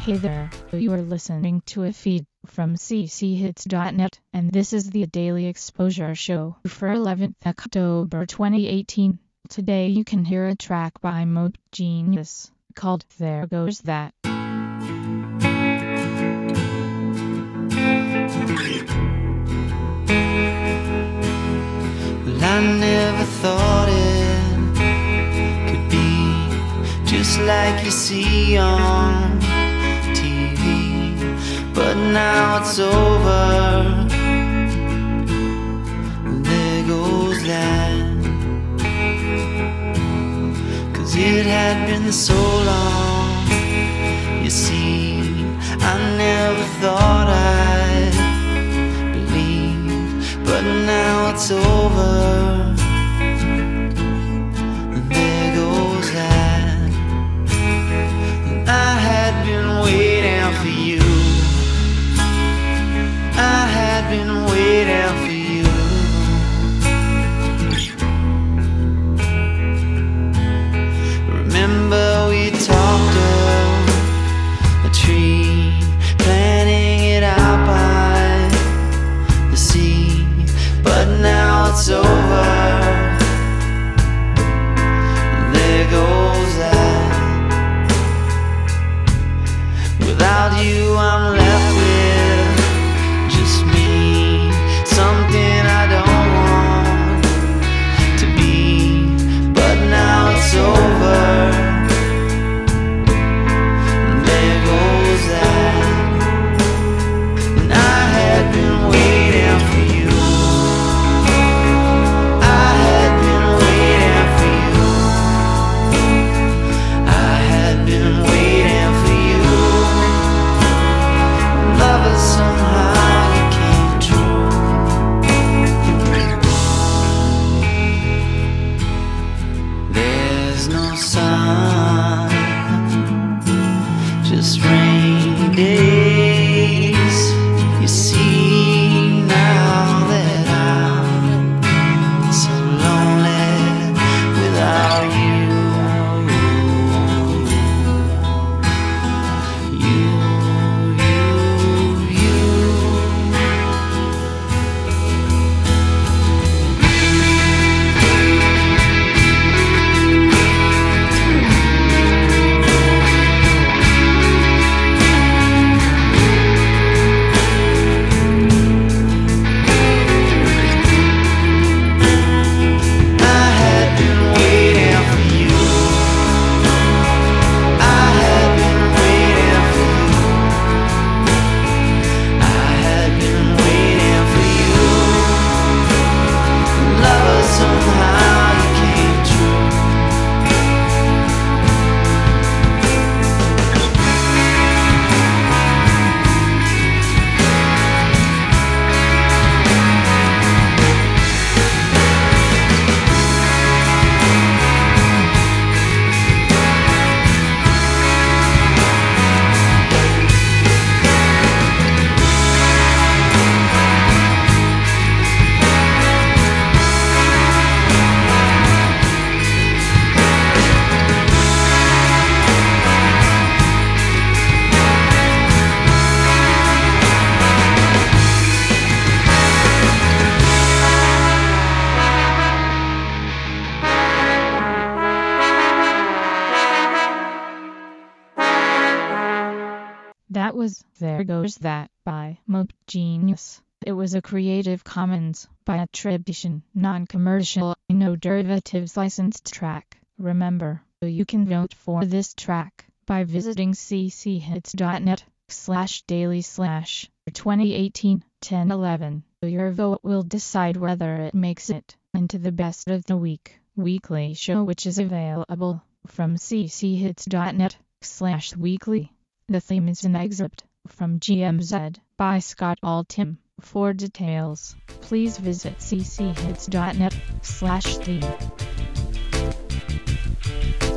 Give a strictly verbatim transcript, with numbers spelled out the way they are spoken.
Hey there, you are listening to a feed from c c hits dot net, and this is the Daily Exposure Show for eleventh October twenty eighteen. Today you can hear a track by Mope Genius called There Goes That. Well, I never thought it could be just like you see on T V, but now it's over. There goes that, 'cause it had been so long. You see, I never thought I'd believe, but now it's over. There goes that. I had been waiting for you. I had been waiting for you. Remember we talked of a tree, planting it out by the sea, but now it's over. There goes that. Without you I'm left with just me, something I don't want to be, but now it's over. There goes that. And I had been waiting for you. I had been waiting for you. I had been waiting for you. Lovers, somehow you came true. There's no sun, just rainy days. You see now that I'm so lonely without you. You, you, you. I had been waiting for you. I had been waiting for you. I had been waiting for you. Lover, somehow you came true. That was There Goes That by Mope Genius. It was a Creative Commons by attribution, non-commercial, no derivatives licensed track. Remember, you can vote for this track by visiting c c hits dot net slash daily slash twenty eighteen ten eleven. Your vote will decide whether it makes it into the best of the week weekly show, which is available from c c hits dot net slash weekly. The theme is an excerpt from G M Z by Scott Altham. For details, please visit c c hits dot net slash theme.